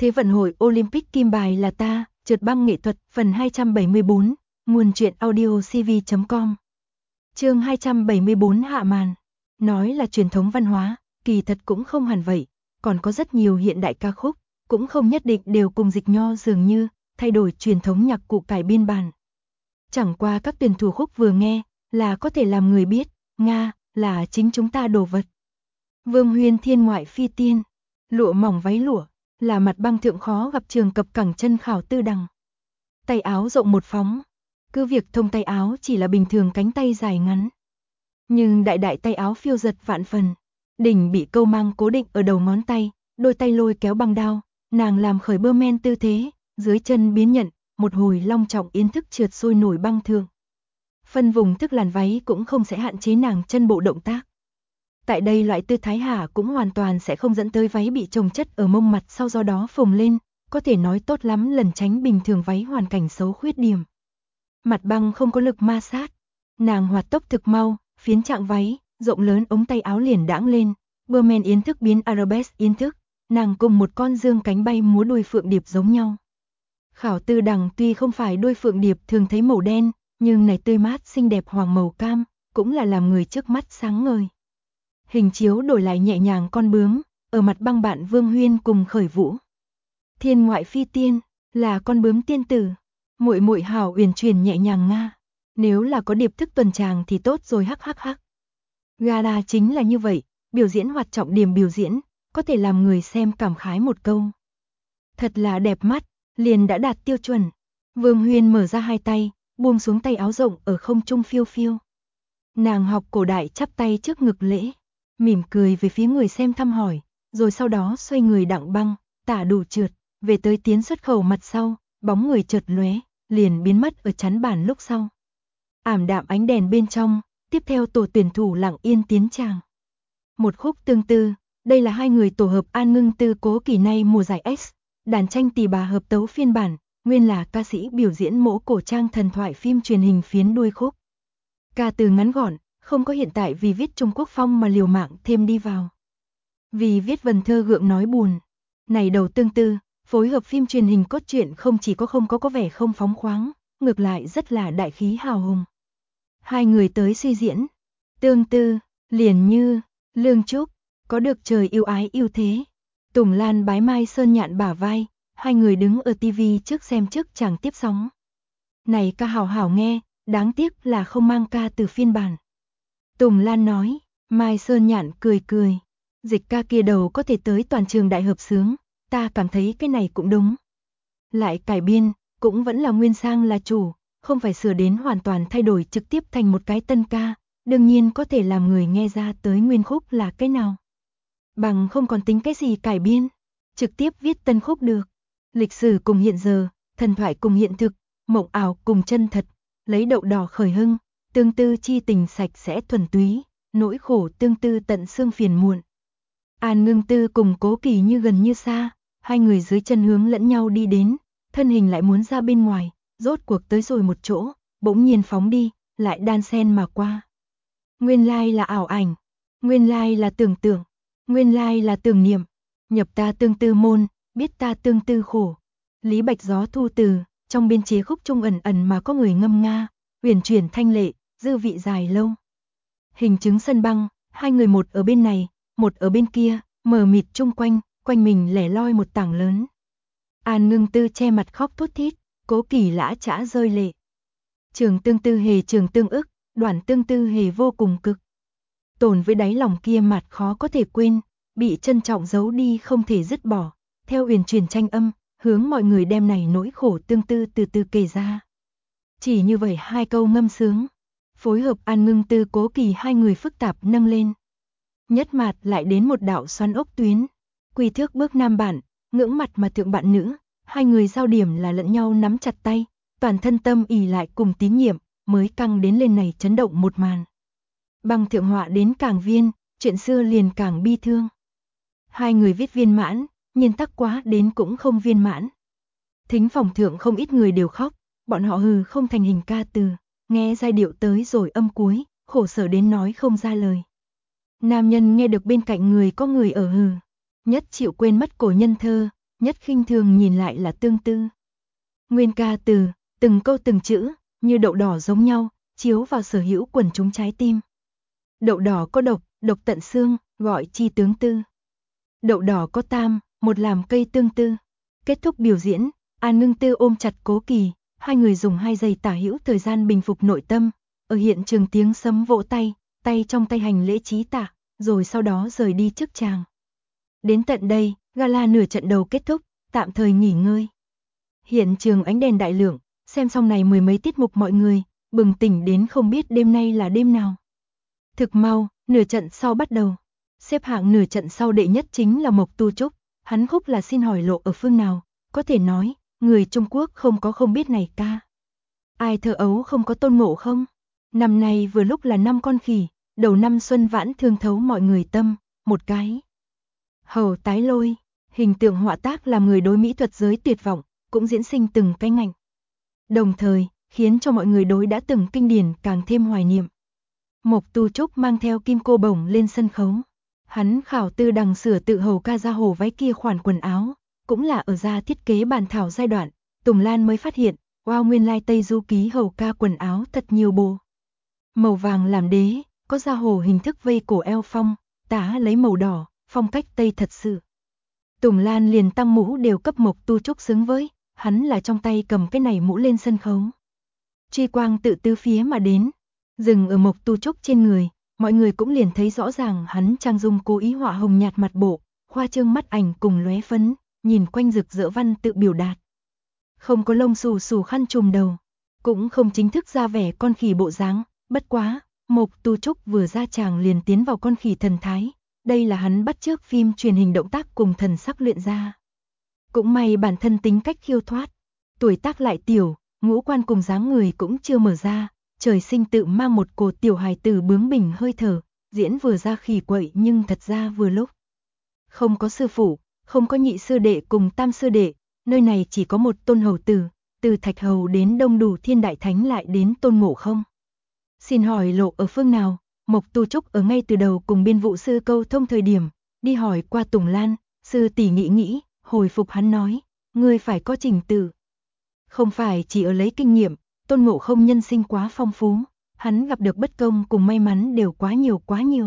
Thế vận hội Olympic kim bài là ta, trượt băng nghệ thuật, phần 274, nguồn truyện audio cv.com. Chương 274 hạ màn. Nói là truyền thống văn hóa, kỳ thật cũng không hẳn vậy, còn có rất nhiều hiện đại ca khúc, cũng không nhất định đều cùng Dịch Nho dường như, thay đổi truyền thống nhạc cụ cải biên bản. Chẳng qua các tuyển thủ khúc vừa nghe, là có thể làm người biết, Nga, là chính chúng ta đồ vật. Vương Huyên thiên ngoại phi tiên, lụa mỏng váy lụa, là mặt băng thượng khó gặp trường cập cẳng chân khảo tư đằng. Tay áo rộng một phóng, cứ việc thông tay áo chỉ là bình thường cánh tay dài ngắn. Nhưng đại đại tay áo phiêu giật vạn phần, đỉnh bị câu mang cố định ở đầu ngón tay, đôi tay lôi kéo băng đao, nàng làm khởi bơ men tư thế, dưới chân biến nhận, một hồi long trọng yến thức trượt sôi nổi băng thượng. Phân vùng thức làn váy cũng không sẽ hạn chế nàng chân bộ động tác. Tại đây loại tư thái hạ cũng hoàn toàn sẽ không dẫn tới váy bị chồng chất ở mông mặt sau do đó phồng lên, có thể nói tốt lắm lần tránh bình thường váy hoàn cảnh xấu khuyết điểm. Mặt băng không có lực ma sát, nàng hoạt tốc thực mau, phiến trạng váy, rộng lớn ống tay áo liền đãng lên, bơ men yến thức biến arabesque yến thức, nàng cùng một con dương cánh bay múa đuôi phượng điệp giống nhau. Khảo tư đằng tuy không phải đuôi phượng điệp thường thấy màu đen, nhưng này tươi mát xinh đẹp hoàng màu cam, cũng là làm người trước mắt sáng ngời. Hình chiếu đổi lại nhẹ nhàng con bướm, ở mặt băng bạn Vương Huyên cùng khởi vũ. Thiên ngoại phi tiên, là con bướm tiên tử, muội muội hảo uyển chuyển nhẹ nhàng nga, nếu là có điệp thức tuần tràng thì tốt rồi hắc hắc hắc. Gala chính là như vậy, biểu diễn hoạt trọng điểm biểu diễn, có thể làm người xem cảm khái một câu. Thật là đẹp mắt, liền đã đạt tiêu chuẩn. Vương Huyên mở ra hai tay, buông xuống tay áo rộng ở không trung phiêu phiêu. Nàng học cổ đại chắp tay trước ngực lễ, mỉm cười về phía người xem thăm hỏi, rồi sau đó xoay người đặng băng, tả đủ trượt, về tới tiến xuất khẩu mặt sau, bóng người chợt lóe, liền biến mất ở chắn bản lúc sau. Ảm đạm ánh đèn bên trong, tiếp theo tổ tuyển thủ lặng yên tiến tràng. Một khúc tương tư, đây là hai người tổ hợp An Ngưng Tư Cố Kỳ nay mùa giải X, đàn tranh tỳ bà hợp tấu phiên bản, nguyên là ca sĩ biểu diễn mỗ cổ trang thần thoại phim truyền hình phiến đuôi khúc. Ca từ ngắn gọn, không có hiện tại vì viết Trung Quốc phong mà liều mạng thêm đi vào. Vì viết vần thơ gượng nói buồn. Này đầu tương tư, phối hợp phim truyền hình cốt truyện không chỉ không có vẻ không phóng khoáng, ngược lại rất là đại khí hào hùng. Hai người tới suy diễn, tương tư, liền như, Lương Trúc, có được trời yêu ái yêu thế. Tùng Lan bái Mai Sơn Nhạn bả vai, hai người đứng ở tivi trước xem trước chàng tiếp sóng. Này ca hảo hảo nghe, đáng tiếc là không mang ca từ phiên bản. Tùng Lan nói, Mai Sơn Nhạn cười cười, Dịch ca kia đầu có thể tới toàn trường đại hợp xướng, ta cảm thấy cái này cũng đúng. Lại cải biên, cũng vẫn là nguyên sang là chủ, không phải sửa đến hoàn toàn thay đổi trực tiếp thành một cái tân ca, đương nhiên có thể làm người nghe ra tới nguyên khúc là cái nào. Bằng không còn tính cái gì cải biên, trực tiếp viết tân khúc được. Lịch sử cùng hiện giờ, thần thoại cùng hiện thực, mộng ảo cùng chân thật, lấy đậu đỏ khởi hưng, tương tư chi tình sạch sẽ thuần túy, nỗi khổ tương tư tận xương phiền muộn. An Ngưng Tư cùng Cố Kỳ như gần như xa, hai người dưới chân hướng lẫn nhau đi đến, thân hình lại muốn ra bên ngoài, rốt cuộc tới rồi một chỗ, bỗng nhiên phóng đi, lại đan xen mà qua. Nguyên lai là ảo ảnh, nguyên lai là tưởng tượng, nguyên lai là tưởng niệm, nhập ta tương tư môn, biết ta tương tư khổ. Lý Bạch Gió thu từ, trong biên chế khúc trung ẩn ẩn mà có người ngâm nga, uyển chuyển thanh lệ, dư vị dài lâu. Hình chứng sân băng, hai người một ở bên này, một ở bên kia, mờ mịt chung quanh, quanh mình lẻ loi một tảng lớn. An Ngưng Tư che mặt khóc thút thít, Cố Kỳ lã chã rơi lệ. Trường tương tư hề trường tương ức, đoạn tương tư hề vô cùng cực. Tồn với đáy lòng kia mặt khó có thể quên, bị trân trọng giấu đi không thể dứt bỏ, theo uyển chuyển tranh âm, hướng mọi người đem này nỗi khổ tương tư từ từ kể ra. Chỉ như vậy hai câu ngâm sướng, phối hợp An Ngưng Tư Cố Kỳ hai người phức tạp nâng lên. Nhất mạt lại đến một đạo xoắn ốc tuyến, quy thước bước nam bản, ngưỡng mặt mà thượng bạn nữ, hai người giao điểm là lẫn nhau nắm chặt tay, toàn thân tâm ỉ lại cùng tín nhiệm, mới căng đến lên này chấn động một màn. Băng thượng họa đến càng viên, chuyện xưa liền càng bi thương. Hai người viết viên mãn, nhiên tắc quá đến cũng không viên mãn. Thính phòng thượng không ít người đều khóc, bọn họ hừ không thành hình ca từ, nghe giai điệu tới rồi âm cuối, khổ sở đến nói không ra lời. Nam nhân nghe được bên cạnh người có người ở hừ, nhất chịu quên mất cổ nhân thơ, nhất khinh thường nhìn lại là Tương Tư. Nguyên ca từ, từng câu từng chữ, như đậu đỏ giống nhau, chiếu vào sở hữu quần chúng trái tim. Đậu đỏ có độc, độc tận xương, gọi chi tướng tư. Đậu đỏ có tam, một làm cây tương tư. Kết thúc biểu diễn, An Ngưng Tư ôm chặt Cố Kỳ, hai người dùng 2 giây tả hữu thời gian bình phục nội tâm. Ở hiện trường tiếng sấm vỗ tay, tay trong tay hành lễ trí tạ, rồi sau đó rời đi trước chàng. Đến tận đây, gala nửa trận đầu kết thúc, tạm thời nghỉ ngơi. Hiện trường ánh đèn đại lượng, xem xong này 10 mấy tiết mục mọi người, bừng tỉnh đến không biết đêm nay là đêm nào. Thực mau, nửa trận sau bắt đầu. Xếp hạng nửa trận sau đệ nhất chính là Mộc Tu Trúc, hắn khúc là Xin hỏi lộ ở phương nào, có thể nói, người Trung Quốc không có không biết này ca. Ai thơ ấu không có tôn ngộ không? Năm nay vừa lúc là năm con khỉ, đầu năm xuân vãn thương thấu mọi người tâm, một cái. Hầu tái lôi, hình tượng họa tác làm người đối mỹ thuật giới tuyệt vọng, cũng diễn sinh từng cái ngành. Đồng thời, khiến cho mọi người đối đã từng kinh điển càng thêm hoài niệm. Mộc Tu Trúc mang theo kim cô bổng lên sân khấu. Hắn khảo tư đằng sửa tự hầu ca ra hồ váy kia khoản quần áo, cũng là ở ra thiết kế bản thảo giai đoạn, Tùng Lan mới phát hiện, wow nguyên lai Tây Du ký hầu ca quần áo thật nhiều bộ. Màu vàng làm đế, có ra hồ hình thức vây cổ eo phong, tá lấy màu đỏ, phong cách Tây thật sự. Tùng Lan liền tăng mũ đều cấp Mộc Tu Trúc xứng với, hắn là trong tay cầm cái này mũ lên sân khấu. Truy quang tự tứ phía mà đến, dừng ở Mộc Tu Trúc trên người, mọi người cũng liền thấy rõ ràng hắn trang dung cố ý họa hồng nhạt mặt bộ, khoa trương mắt ảnh cùng lóe phấn, nhìn quanh rực rỡ văn tự biểu đạt. Không có lông xù xù khăn trùm đầu, cũng không chính thức ra vẻ con khỉ bộ dáng, bất quá, Mộc Tu Trúc vừa ra tràng liền tiến vào con khỉ thần thái, đây là hắn bắt chước phim truyền hình động tác cùng thần sắc luyện ra. Cũng may bản thân tính cách khiêu thoát, tuổi tác lại tiểu, ngũ quan cùng dáng người cũng chưa mở ra, trời sinh tự mang một cổ tiểu hài tử bướng bỉnh hơi thở, diễn vừa ra khỉ quậy nhưng thật ra vừa lúc. Không có sư phụ, không có nhị sư đệ cùng tam sư đệ, nơi này chỉ có một tôn hầu tử, từ Thạch Hầu đến Đông Đủ Thiên Đại Thánh lại đến Tôn Ngộ Không. Xin hỏi lộ ở phương nào? Mộc Tu Trúc ở ngay từ đầu cùng biên vụ sư câu thông thời điểm, đi hỏi qua Tùng Lan, sư tỷ nghĩ, hồi phục hắn nói, ngươi phải có trình tự. Không phải chỉ ở lấy kinh nghiệm, Tôn Ngộ Không nhân sinh quá phong phú, hắn gặp được bất công cùng may mắn đều quá nhiều.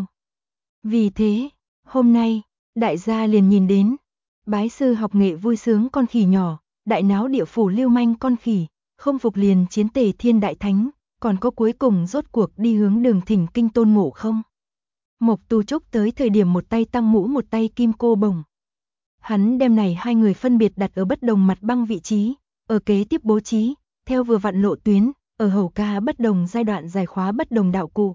Vì thế, hôm nay, đại gia liền nhìn đến, bái sư học nghệ vui sướng con khỉ nhỏ, đại náo địa phủ lưu manh con khỉ, không phục liền chiến tề Thiên Đại Thánh, còn có cuối cùng rốt cuộc đi hướng đường thỉnh kinh Tôn Ngộ Không. Mộc Tu Trúc tới thời điểm một tay tăng mũ một tay kim cô bổng. Hắn đem này hai người phân biệt đặt ở bất đồng mặt băng vị trí, ở kế tiếp bố trí, theo vừa vặn lộ tuyến, ở hầu ca bất đồng giai đoạn giải khóa bất đồng đạo cụ.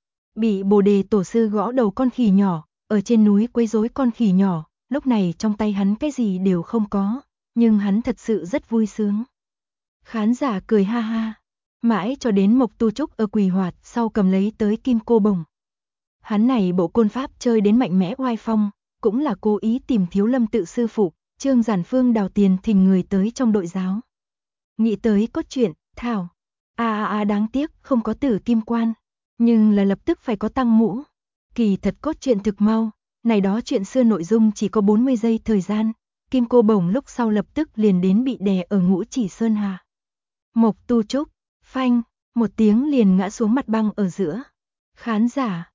Bị Bồ Đề tổ sư gõ đầu con khỉ nhỏ, ở trên núi quấy rối con khỉ nhỏ, lúc này trong tay hắn cái gì đều không có, nhưng hắn thật sự rất vui sướng. Khán giả cười ha ha, mãi cho đến Mộc Tu Trúc ở quỳ hoạt sau cầm lấy tới kim cô bổng. Hắn này bộ côn pháp chơi đến mạnh mẽ oai phong, cũng là cố ý tìm Thiếu Lâm tự sư phụ, Trương Giản Phương đào tiền thỉnh người tới trong đội giáo. Nghĩ tới cốt truyện, thảo, đáng tiếc không có tử kim quan, nhưng là lập tức phải có tăng mũ. Kỳ thật cốt truyện thực mau, này đó chuyện xưa nội dung chỉ có 40 giây thời gian, kim cô bổng lúc sau lập tức liền đến bị đè ở Ngũ Chỉ Sơn Hà. Mộc Tu Trúc, phanh, một tiếng liền ngã xuống mặt băng ở giữa. Khán giả,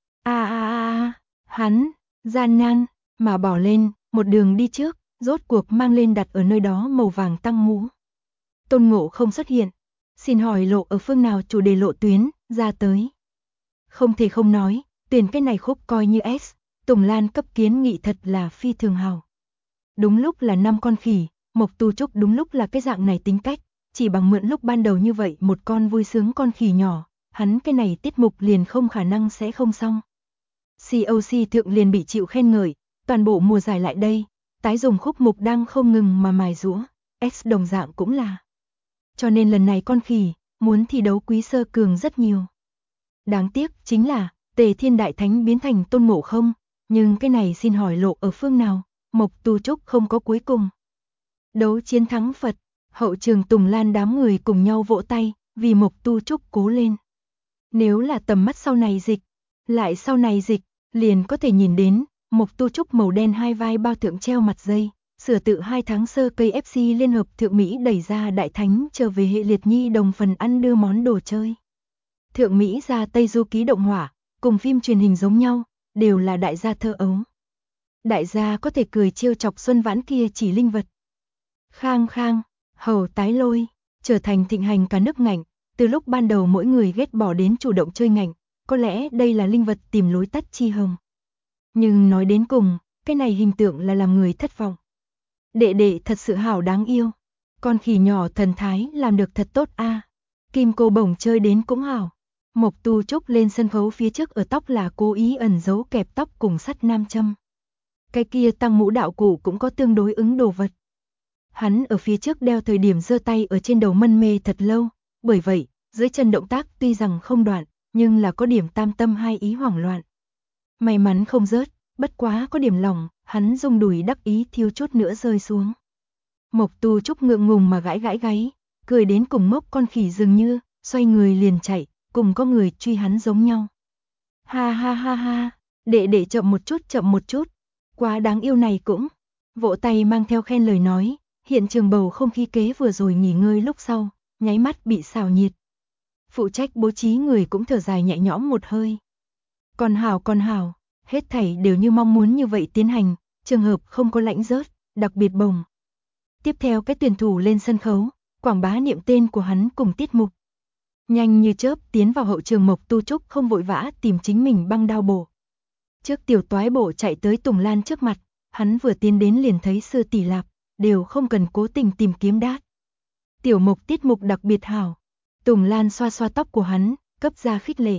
hắn, gian nan, mà bỏ lên, một đường đi trước, rốt cuộc mang lên đặt ở nơi đó màu vàng tăng mũ. Tôn Ngộ Không xuất hiện, xin hỏi lộ ở phương nào chủ đề lộ tuyến, ra tới. Không thể không nói, tuyển cái này khúc coi như S, Tùng Lan cấp kiến nghị thật là phi thường hào. Đúng lúc là 5 con khỉ, Mộc Tu Trúc đúng lúc là cái dạng này tính cách, chỉ bằng mượn lúc ban đầu như vậy một con vui sướng con khỉ nhỏ, hắn cái này tiết mục liền không khả năng sẽ không xong. COC thượng liền bị chịu khen ngợi, toàn bộ mùa giải lại đây, tái dùng khúc mục đang không ngừng mà mài giũa, S đồng dạng cũng là. Cho nên lần này con khỉ, muốn thi đấu quý sơ cường rất nhiều. Đáng tiếc chính là, Tề Thiên Đại Thánh biến thành Tôn Ngộ Không, nhưng cái này xin hỏi lộ ở phương nào, Mộc Tu Trúc không có cuối cùng. Đấu chiến thắng Phật, hậu trường Tùng Lan đám người cùng nhau vỗ tay, vì Mộc Tu Trúc cố lên. Nếu là tầm mắt sau này dịch, lại sau này dịch, liền có thể nhìn đến, Mộc Tu Trúc màu đen hai vai bao thượng treo mặt dây, Sửa tự 2 tháng sơ cây FC Liên hợp Thượng Mỹ đẩy ra Đại Thánh trở về hệ liệt nhi đồng phần ăn đưa món đồ chơi. Thượng Mỹ ra Tây Du ký động hỏa, cùng phim truyền hình giống nhau, đều là đại gia thơ ấu. Đại gia có thể cười trêu chọc Xuân Vãn kia chỉ linh vật. Khang khang, hầu tái lôi, trở thành thịnh hành cả nước ngạnh, từ lúc ban đầu mỗi người ghét bỏ đến chủ động chơi ngạnh, có lẽ đây là linh vật tìm lối tắt chi hồng. Nhưng nói đến cùng, cái này hình tượng là làm người thất vọng. Đệ đệ thật sự hảo đáng yêu, con khỉ nhỏ thần thái làm được thật tốt a. Kim cô bổng chơi đến cũng hảo. Mộc Tu Trúc lên sân khấu phía trước ở tóc là cố ý ẩn giấu kẹp tóc cùng sắt nam châm. Cái kia tăng mũ đạo cụ cũng có tương đối ứng đồ vật. Hắn ở phía trước đeo thời điểm giơ tay ở trên đầu mân mê thật lâu, bởi vậy, dưới chân động tác tuy rằng không đoạn, nhưng là có điểm tam tâm hai ý hoảng loạn. May mắn không rớt, bất quá có điểm lòng, hắn rung đùi đắc ý thiếu chút nữa rơi xuống. Mộc Tu Trúc ngượng ngùng mà gãi gãi gáy, cười đến cùng mốc con khỉ dường như, xoay người liền chạy, cùng có người truy hắn giống nhau. Ha ha ha ha, đệ chậm một chút, quá đáng yêu này cũng. Vỗ tay mang theo khen lời nói, hiện trường bầu không khí kế vừa rồi nghỉ ngơi lúc sau, nháy mắt bị xào nhiệt. Phụ trách bố trí người cũng thở dài nhẹ nhõm một hơi. Còn hảo, hết thảy đều như mong muốn như vậy tiến hành, trường hợp không có lãnh rớt, đặc biệt bồng. Tiếp theo cái tuyển thủ lên sân khấu, quảng bá niệm tên của hắn cùng tiết mục. Nhanh như chớp tiến vào hậu trường Mộc Tu Trúc không vội vã tìm chính mình băng đao bổ. Trước tiểu toái bổ chạy tới Tùng Lan trước mặt, hắn vừa tiến đến liền thấy sư tỷ lạp, đều không cần cố tình tìm kiếm đát. Tiểu Mộc tiết mục đặc biệt hảo. Tùng Lan xoa xoa tóc của hắn, cấp ra khích lệ.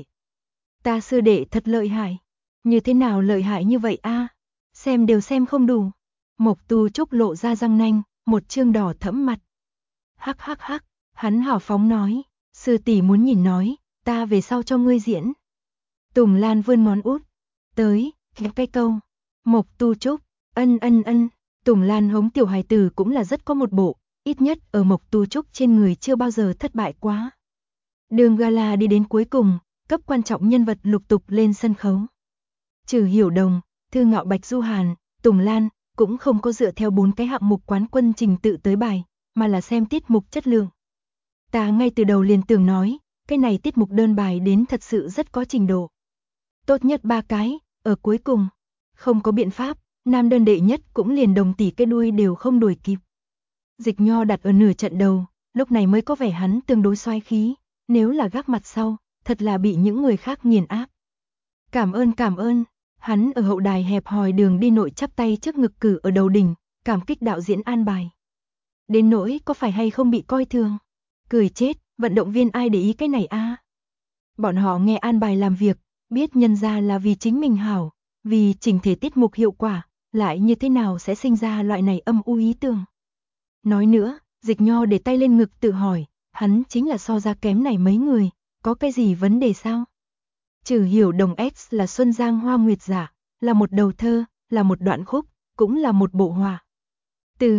Ta sư đệ thật lợi hại. Như thế nào lợi hại như vậy a? Xem đều xem không đủ. Mộc Tu Trúc lộ ra răng nanh, một trương đỏ thẫm mặt. Hắc hắc hắc, hắn hào phóng nói, sư tỷ muốn nhìn nói, ta về sau cho ngươi diễn. Tùng Lan vươn ngón út, tới, ghép cái câu. Mộc Tu Trúc, ân. Tùng Lan hống tiểu hài tử cũng là rất có một bộ, ít nhất ở Mộc Tu Trúc trên người chưa bao giờ thất bại quá. Đường gala đi đến cuối cùng, cấp quan trọng nhân vật lục tục lên sân khấu. Trừ Hiểu Đồng, Thư Ngạo Bạch Du Hàn, Tùng Lan cũng không có dựa theo 4 cái hạng mục quán quân trình tự tới bài, mà là xem tiết mục chất lượng. Ta ngay từ đầu liền tưởng nói, cái này tiết mục đơn bài đến thật sự rất có trình độ. Tốt nhất 3 cái, ở cuối cùng, không có biện pháp, nam đơn đệ nhất cũng liền đồng tỷ cái đuôi đều không đuổi kịp. Dịch Nho đặt ở nửa trận đầu, lúc này mới có vẻ hắn tương đối xoái khí, nếu là gác mặt sau, thật là bị những người khác nghiền áp. Cảm ơn, hắn ở hậu đài hẹp hòi đường đi nội chắp tay trước ngực cử ở đầu đỉnh, cảm kích đạo diễn an bài. Đến nỗi có phải hay không bị coi thường, cười chết, vận động viên ai để ý cái này a? Bọn họ nghe an bài làm việc, biết nhân ra là vì chính mình hảo, vì chỉnh thể tiết mục hiệu quả, lại như thế nào sẽ sinh ra loại này âm u ý tưởng. Nói nữa, Dịch Nho để tay lên ngực tự hỏi, hắn chính là so ra kém này mấy người, có cái gì vấn đề sao? Trừ Hiểu Đồng X là Xuân Giang Hoa Nguyệt Giả, là một đầu thơ, là một đoạn khúc, cũng là một bộ họa. Từ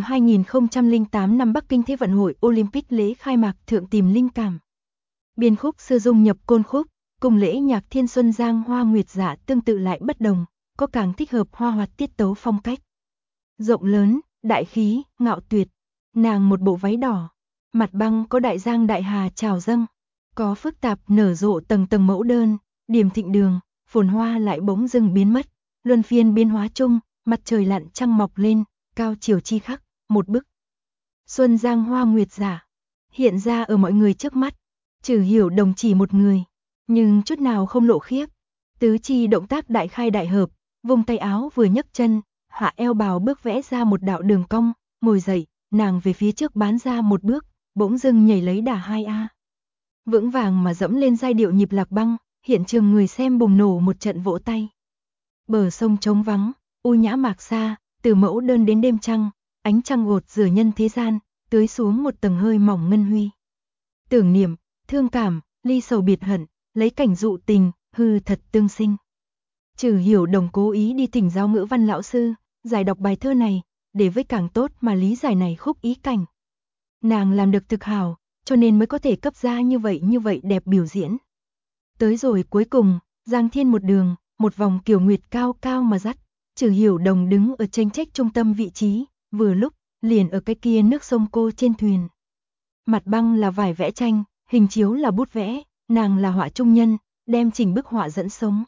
2008 năm Bắc Kinh Thế vận hội Olympic lễ khai mạc thượng tìm linh cảm. Biên khúc xưa dung nhập côn khúc, cùng lễ nhạc Thiên Xuân Giang Hoa Nguyệt Giả tương tự lại bất đồng, có càng thích hợp hoa hoạt tiết tấu phong cách. Rộng lớn, đại khí, ngạo tuyệt. Nàng một bộ váy đỏ, mặt băng có đại giang đại hà trào dâng, có phức tạp nở rộ tầng tầng mẫu đơn, điềm thịnh đường, phồn hoa lại bỗng dưng biến mất, luân phiên biến hóa chung, mặt trời lặn trăng mọc lên, cao chiều chi khắc, một bức. Xuân Giang Hoa Nguyệt Giả hiện ra ở mọi người trước mắt, Trừ Hiểu Đồng chỉ một người, nhưng chút nào không lộ khiếp. Tứ chi động tác đại khai đại hợp, vùng tay áo vừa nhấc chân, hạ eo bào bước vẽ ra một đạo đường cong, ngồi dậy, nàng về phía trước bán ra một bước, bỗng dưng nhảy lấy đà 2A. Vững vàng mà dẫm lên giai điệu nhịp lạc băng, hiện trường người xem bùng nổ một trận vỗ tay. Bờ sông trống vắng, u nhã mạc xa, từ mẫu đơn đến đêm trăng, ánh trăng gột rửa nhân thế gian, tưới xuống một tầng hơi mỏng ngân huy. Tưởng niệm, thương cảm, ly sầu biệt hận, lấy cảnh dụ tình, hư thật tương sinh. Trừ Hiểu Đồng cố ý đi thỉnh giáo ngữ văn lão sư, giải đọc bài thơ này, để với càng tốt mà lý giải này khúc ý cảnh. Nàng làm được thực hảo, cho nên mới có thể cấp ra như vậy đẹp biểu diễn. Tới rồi cuối cùng, Giang Thiên một đường, một vòng kiều nguyệt cao cao mà dắt, Trừ Hiểu Đồng đứng ở tranh trách trung tâm vị trí, vừa lúc, liền ở cái kia nước sông cô trên thuyền. Mặt băng là vải vẽ tranh, hình chiếu là bút vẽ, nàng là họa trung nhân, đem chỉnh bức họa dẫn sống.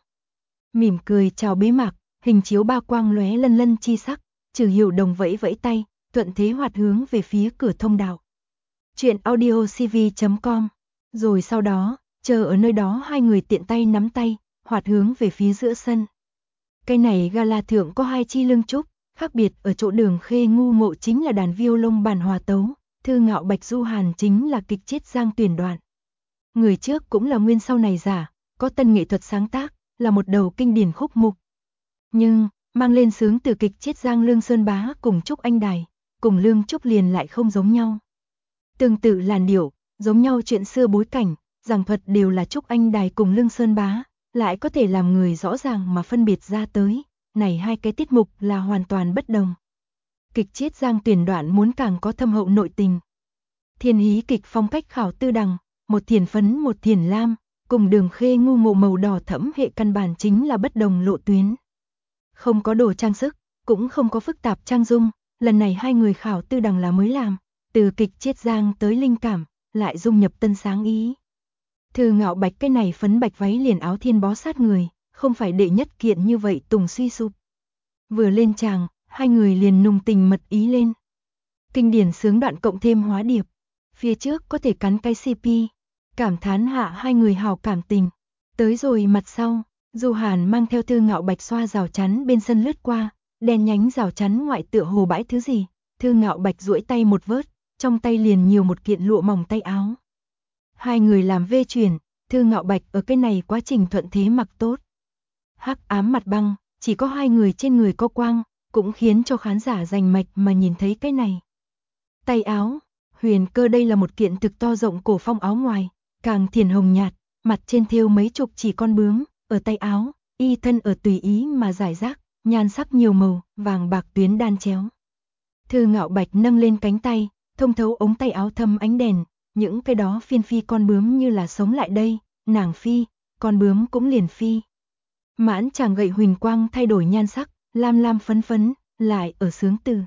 Mỉm cười chào bế mạc, hình chiếu ba quang lóe lân lân chi sắc, Trừ Hiểu Đồng vẫy vẫy tay, thuận thế hoạt hướng về phía cửa thông đạo. Chuyện audiocv.com. Rồi sau đó, chờ ở nơi đó hai người tiện tay nắm tay, hoạt hướng về phía giữa sân. Cái này gala thượng có hai chi lương trúc, khác biệt ở chỗ Đường Khê ngu ngộ chính là đàn violon bản hòa tấu, Thư Ngạo Bạch Du Hàn chính là kịch Chiết Giang tuyển đoạn. Người trước cũng là nguyên sau này giả, có tân nghệ thuật sáng tác, là một đầu kinh điển khúc mục. Nhưng, mang lên sướng từ kịch Chiết Giang Lương Sơn Bá cùng Trúc Anh Đài, cùng Lương Trúc liền lại không giống nhau. Tương tự làn điệu, giống nhau chuyện xưa bối cảnh, giảng thuật đều là Trúc Anh Đài cùng Lương Sơn Bá, lại có thể làm người rõ ràng mà phân biệt ra tới, này hai cái tiết mục là hoàn toàn bất đồng. Kịch Chiết Giang tuyển đoạn muốn càng có thâm hậu nội tình. Thiên hí kịch phong cách khảo tư đằng, một thiền phấn một thiền lam, cùng Đường Khê ngu ngộ màu đỏ thẫm hệ căn bản chính là bất đồng lộ tuyến. Không có đồ trang sức, cũng không có phức tạp trang dung, lần này hai người khảo tư đằng là mới làm, từ kịch Chiết Giang tới linh cảm, lại dung nhập tân sáng ý. Thư Ngạo Bạch cái này phấn bạch váy liền áo thiên bó sát người, không phải đệ nhất kiện như vậy tùng suy sụp. Vừa lên tràng, hai người liền nùng tình mật ý lên. Kinh điển sướng đoạn cộng thêm hóa điệp, phía trước có thể cắn cái CP, cảm thán hạ hai người hào cảm tình. Tới rồi mặt sau, Du Hàn mang theo Thư Ngạo Bạch xoa rào chắn bên sân lướt qua, đen nhánh rào chắn ngoại tựa hồ bãi thứ gì, Thư Ngạo Bạch duỗi tay một vớt, trong tay liền nhiều một kiện lụa mỏng tay áo. Hai người làm vê chuyển, Thư Ngạo Bạch ở cái này quá trình thuận thế mặc tốt. Hắc ám mặt băng, chỉ có hai người trên người có quang, cũng khiến cho khán giả rành mạch mà nhìn thấy cái này. Tay áo, huyền cơ đây là một kiện thực to rộng cổ phong áo ngoài, càng thiền hồng nhạt, mặt trên thêu mấy chục chỉ con bướm, ở tay áo, y thân ở tùy ý mà giải rác, nhan sắc nhiều màu, vàng bạc tuyến đan chéo. Thư Ngạo Bạch nâng lên cánh tay, thông thấu ống tay áo thâm ánh đèn, những cái đó phiên phi con bướm như là sống lại đây, nàng phi, con bướm cũng liền phi. Mãn chàng gậy huỳnh quang thay đổi nhan sắc, lam lam phấn phấn, lại ở sướng từ.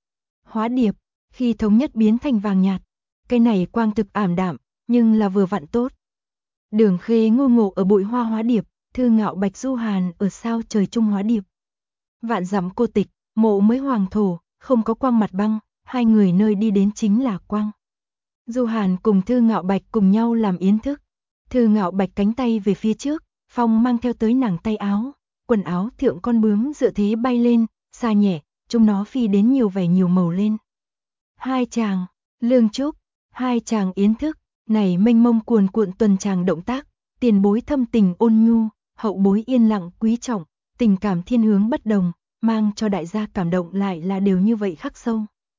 Hóa điệp, khi thống nhất biến thành vàng nhạt, cái này quang thực ảm đạm, nhưng là vừa vặn tốt. Đường Khê ngu ngộ ở bụi hoa hóa điệp, Thư Ngạo Bạch Du Hàn ở sao trời trung hóa điệp. Vạn dặm cô tịch, mộ mới hoàng thổ, không có quang mặt băng, hai người nơi đi đến chính là quang. Du Hàn cùng Thư Ngạo Bạch cùng nhau làm yến thức. Thư Ngạo Bạch cánh tay về phía trước, phong mang theo tới nàng tay áo, quần áo thượng con bướm dựa thế bay lên, xa nhẹ, chúng nó phi đến nhiều vẻ nhiều màu lên. Hai chàng, Lương Trúc, hai chàng yến thức, này mênh mông cuồn cuộn tuần tràng động tác, tiền bối thâm tình ôn nhu, hậu bối yên lặng quý trọng, tình cảm thiên hướng bất đồng, mang cho đại gia cảm động lại là đều như vậy khắc sâu.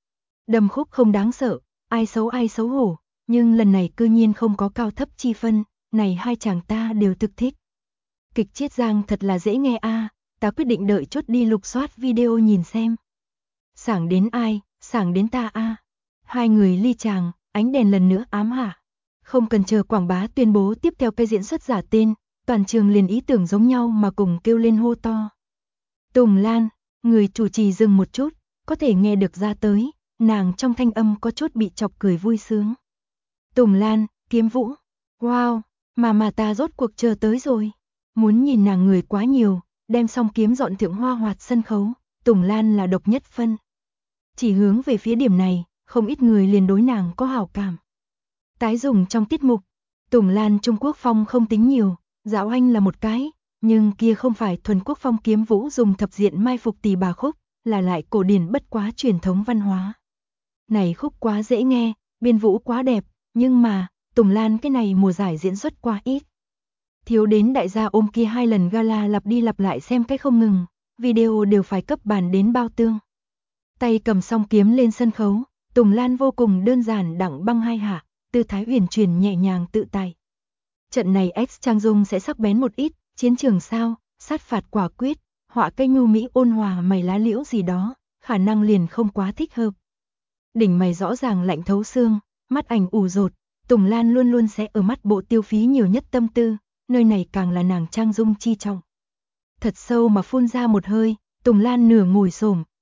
Đầm khúc không đáng sợ, ai xấu hổ, nhưng lần này cư nhiên không có cao thấp chi phân, này hai chàng ta đều thực thích. Kịch Chiết Giang thật là dễ nghe a, ta quyết định đợi chút đi lục soát video nhìn xem. Sảng đến ai, sảng đến ta a. Hai người ly chàng, ánh đèn lần nữa ám hạ. Không cần chờ quảng bá tuyên bố tiếp theo cái diễn xuất giả tên, toàn trường liền ý tưởng giống nhau mà cùng kêu lên hô to. Tùng Lan, người chủ trì dừng một chút, có thể nghe được ra tới, nàng trong thanh âm có chút bị chọc cười vui sướng. Tùng Lan, Kiếm Vũ, wow, mà ta rốt cuộc chờ tới rồi. Muốn nhìn nàng người quá nhiều, đem xong kiếm dọn thượng hoa hoạt sân khấu, Tùng Lan là độc nhất phân. Chỉ hướng về phía điểm này, không ít người liền đối nàng có hảo cảm. Tái dùng trong tiết mục, Tùng Lan Trung Quốc phong không tính nhiều, Dạo Anh là một cái, nhưng kia không phải thuần quốc phong Kiếm Vũ dùng thập diện mai phục tỳ bà khúc, là lại cổ điển bất quá truyền thống văn hóa. Này khúc quá dễ nghe, biên vũ quá đẹp, nhưng mà, Tùng Lan cái này mùa giải diễn xuất quá ít. Thiếu đến đại gia ôm kia hai lần gala lặp đi lặp lại xem cái không ngừng, video đều phải cấp bàn đến bao tương. Tay cầm song kiếm lên sân khấu, Tùng Lan vô cùng đơn giản đẳng băng hai hạ, tư thái huyền chuyển nhẹ nhàng tự tại. Trận này X trang dung sẽ sắc bén một ít, chiến trường sao, sát phạt quả quyết, họa cây nhu mỹ ôn hòa mày lá liễu gì đó, khả năng liền không quá thích hợp. Đỉnh mày rõ ràng lạnh thấu xương, mắt ảnh ủ rột, Tùng Lan luôn luôn sẽ ở mắt bộ tiêu phí nhiều nhất tâm tư, nơi này càng là nàng trang dung chi trọng. Thật sâu mà phun ra một hơi, Tùng Lan nửa ngồi xổm,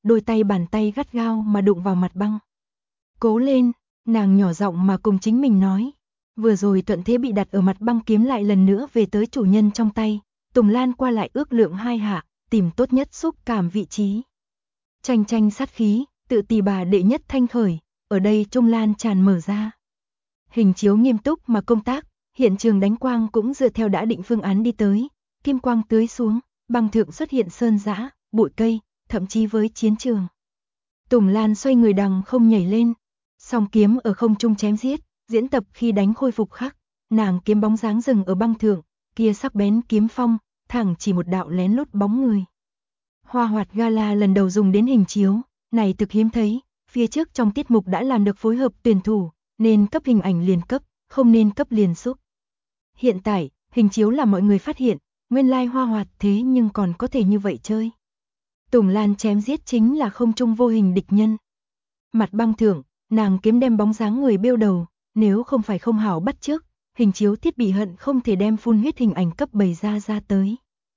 đôi tay bàn tay gắt gao mà đụng vào mặt băng. Cố lên, nàng nhỏ giọng mà cùng chính mình nói. Vừa rồi thuận thế bị đặt ở mặt băng kiếm lại lần nữa về tới chủ nhân trong tay, Tùng Lan qua lại ước lượng 2 hạ, tìm tốt nhất xúc cảm vị trí. Tranh tranh sát khí, tự tì bà đệ nhất thanh khởi, ở đây trung lan tràn mở ra. Hình chiếu nghiêm túc mà công tác, hiện trường đánh quang cũng dựa theo đã định phương án đi tới, kim quang tưới xuống, băng thượng xuất hiện sơn dã, bụi cây, thậm chí với chiến trường. Tùng Lan xoay người đằng không nhảy lên, song kiếm ở không trung chém giết, diễn tập khi đánh khôi phục khắc, nàng kiếm bóng dáng dừng ở băng thượng, kia sắc bén kiếm phong, thẳng chỉ một đạo lén lút bóng người. Hoa Hoạt Gala lần đầu dùng đến hình chiếu, này thực hiếm thấy, phía trước trong tiết mục đã làm được phối hợp tuyển thủ, nên cấp hình ảnh liền cấp, không nên cấp liền xúc. Hiện tại, hình chiếu là mọi người phát hiện, nguyên lai Hoa Hoạt thế nhưng còn có thể như vậy chơi. Tùng Lan chém giết chính là không trung vô hình địch nhân. Mặt băng thượng, nàng kiếm đem bóng dáng người bêu đầu, nếu không phải không hảo bắt trước, hình chiếu thiết bị hận không thể đem phun huyết hình ảnh cấp bày ra tới.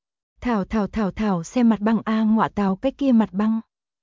Thảo xem mặt băng a ngọa tào cái kia mặt băng.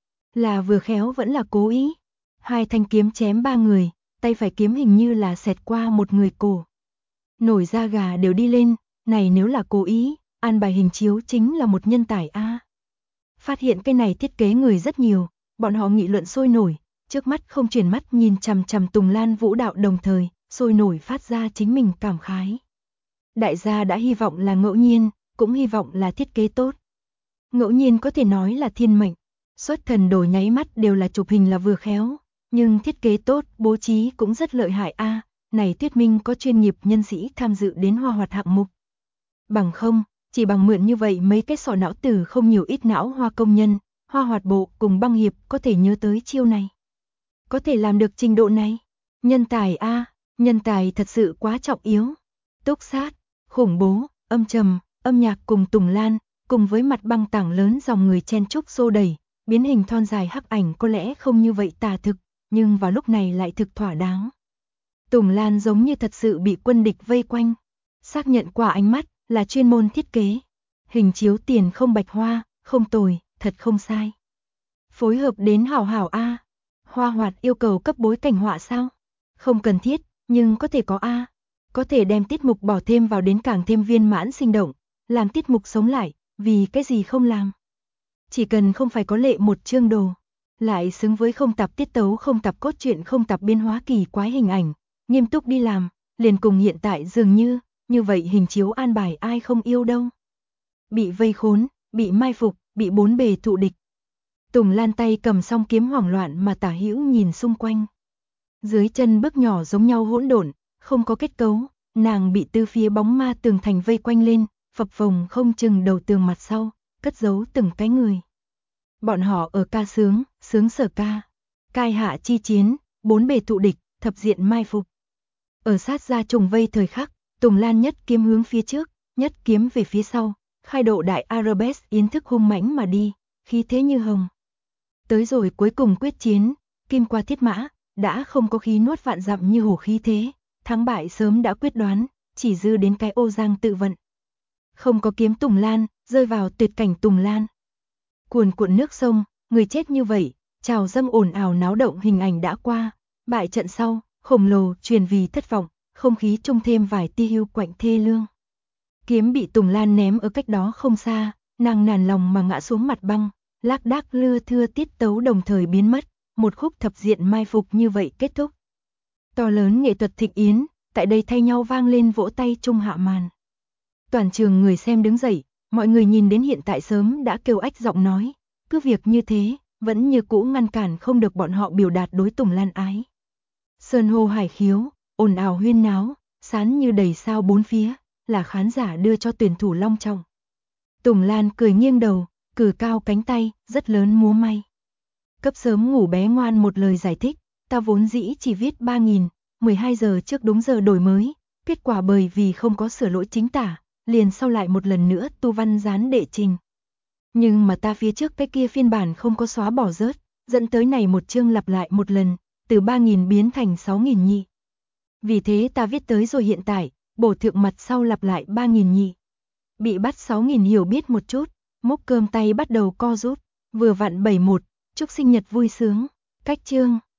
Là vừa khéo vẫn là cố ý. 2 thanh kiếm chém 3 người, tay phải kiếm hình như là xẹt qua một người cổ. Nổi da gà đều đi lên, này nếu là cố ý, an bài hình chiếu chính là một nhân tài a. Phát hiện cái này thiết kế người rất nhiều, bọn họ nghị luận sôi nổi, trước mắt không chuyển mắt nhìn chằm chằm Tùng Lan vũ đạo đồng thời, sôi nổi phát ra chính mình cảm khái. Đại gia đã hy vọng là ngẫu nhiên, cũng hy vọng là thiết kế tốt. Ngẫu nhiên có thể nói là thiên mệnh, xuất thần đồ nháy mắt đều là chụp hình là vừa khéo, nhưng thiết kế tốt, bố trí cũng rất lợi hại a, này thuyết minh có chuyên nghiệp nhân sĩ tham dự đến Hoa Hoạt hạng mục. Bằng không, chỉ bằng mượn như vậy mấy cái sọ não tử không nhiều ít não Hoa công nhân, Hoa Hoạt bộ cùng băng hiệp có thể nhớ tới chiêu này. Có thể làm được trình độ này. Nhân tài a, nhân tài thật sự quá trọng yếu. Túc sát, khủng bố, âm trầm, âm nhạc cùng Tùng Lan, cùng với mặt băng tảng lớn dòng người chen chúc xô đẩy, biến hình thon dài hắc ảnh có lẽ không như vậy tà thực, nhưng vào lúc này lại thực thỏa đáng. Tùng Lan giống như thật sự bị quân địch vây quanh, xác nhận qua ánh mắt là chuyên môn thiết kế. Hình chiếu tiền không bạch hoa, không tồi, thật không sai. Phối hợp đến hảo hảo a. Hoa Hoạt yêu cầu cấp bối cảnh họa sao? Không cần thiết, nhưng có thể có a. Có thể đem tiết mục bỏ thêm vào đến càng thêm viên mãn sinh động, làm tiết mục sống lại, vì cái gì không làm. Chỉ cần không phải có lệ một chương đồ, lại xứng với không tập tiết tấu, không tập cốt truyện, không tập biên hóa kỳ quái hình ảnh, nghiêm túc đi làm, liền cùng hiện tại dường như vậy hình chiếu an bài ai không yêu đâu. Bị vây khốn, bị mai phục, bị bốn bề thụ địch. Tùng Lan tay cầm song kiếm hoảng loạn mà tả hữu nhìn xung quanh. Dưới chân bước nhỏ giống nhau hỗn độn, không có kết cấu, nàng bị từ phía bóng ma tường thành vây quanh lên, phập phồng không chừng đầu tường mặt sau, cất giấu từng cái người. Bọn họ ở ca sướng sở ca, cai hạ chi chiến, bốn bề thụ địch, thập diện mai phục. Ở sát ra trùng vây thời khắc, Tùng Lan nhất kiếm hướng phía trước, nhất kiếm về phía sau, khai độ đại Arabesque yến thức hung mãnh mà đi, khí thế như hồng. Tới rồi cuối cùng quyết chiến, kim qua thiết mã, đã không có khí nuốt vạn dặm như hổ khí thế, thắng bại sớm đã quyết đoán, chỉ dư đến cái ô giang tự vận. Không có kiếm Tùng Lan, rơi vào tuyệt cảnh Tùng Lan. Cuồn cuộn nước sông, người chết như vậy, trào dâng ồn ào náo động hình ảnh đã qua, bại trận sau, khổng lồ truyền vì thất vọng, không khí trung thêm vài tia hưu quạnh thê lương. Kiếm bị Tùng Lan ném ở cách đó không xa, nàng nản lòng mà ngã xuống mặt băng, lác đác lưa thưa tiết tấu đồng thời biến mất, một khúc thập diện mai phục như vậy kết thúc. To lớn nghệ thuật thịnh yến, tại đây thay nhau vang lên vỗ tay chung hạ màn. Toàn trường người xem đứng dậy, mọi người nhìn đến hiện tại sớm đã kêu ách giọng nói, cứ việc như thế, vẫn như cũ ngăn cản không được bọn họ biểu đạt đối Tùng Lan ái. Sơn hô hải khiếu, ồn ào huyên náo, sán như đầy sao bốn phía, là khán giả đưa cho tuyển thủ long trọng. Tùng Lan cười nghiêng đầu, cử cao cánh tay, rất lớn múa may. Cấp sớm ngủ bé ngoan một lời giải thích, ta vốn dĩ chỉ viết 3.000, 12 giờ trước đúng giờ đổi mới, kết quả bởi vì không có sửa lỗi chính tả, liền sau lại một lần nữa tu văn dán đệ trình. Nhưng mà ta phía trước cái kia phiên bản không có xóa bỏ rớt, dẫn tới này một chương lặp lại một lần, từ 3.000 biến thành 6.000 nhị. Vì thế ta viết tới rồi hiện tại, bổ thượng mặt sau lặp lại 3.000 nhị. Bị bắt 6.000 hiểu biết một chút, múc cơm tay bắt đầu co rút, vừa vặn 71, chúc sinh nhật vui sướng. Cách chương